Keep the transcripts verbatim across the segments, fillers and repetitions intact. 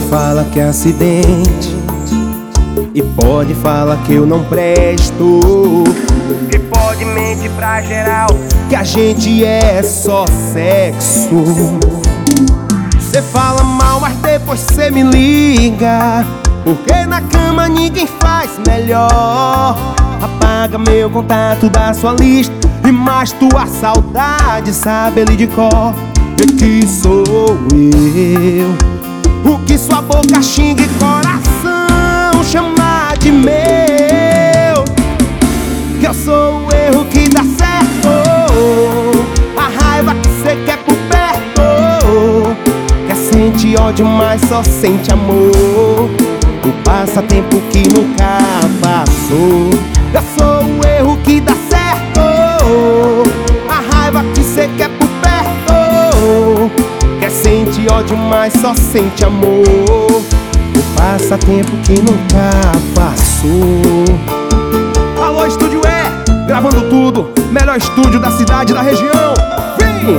fala que é acidente e pode falar que eu não presto, que pode mentir pra geral que a gente é só sexo. Cê fala mal, mas depois cê me liga, porque na cama ninguém faz melhor. Apaga meu contato da sua lista e mais tua saudade sabe ele de cor. E que sou eu, o que sua boca xinga e coração chama de meu. Que eu sou o erro que dá certo, a raiva que cê quer por perto. Quer sentir ódio, mas só sente amor. O passatempo que nunca passou. Eu sou o erro que dá certo, a raiva que cê quer por perto. Quer sentir ódio, mas só sente amor. O passatempo que nunca passou. Alô, Estúdio E, gravando tudo, melhor estúdio da cidade e da região. Vem!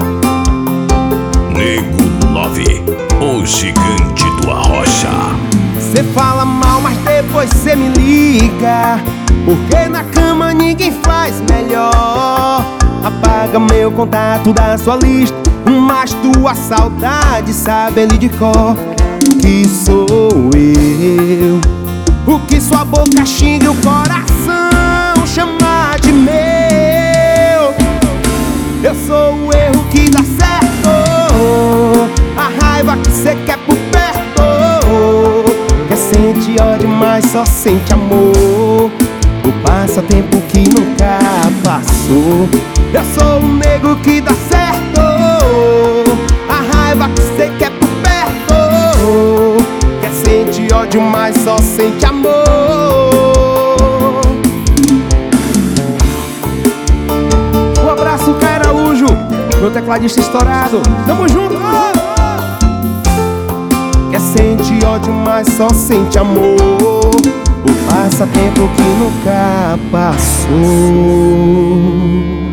Nego nove, o gigante do Arrocha. Cê fala mal, mas depois cê me liga, porque na cama ninguém faz melhor. Apaga meu contato da sua lista, mas tua saudade sabe ele de cor. Que sou eu, o que sua boca xinga e o coração chama de meu. Eu sou o erro que dá certo, a raiva que cê quer por perto. Quer sentir ódio, mas só sente amor. O passatempo que nunca passou. Eu sou o nego que dá certo, a raiva que cê quer por perto. Quer sentir ódio, mas só sente amor. Um abraço, Caio Araújo, meu tecladista estourado. Tamo junto! Quer sentir ódio, mas só sente amor. O passatempo que nunca passou.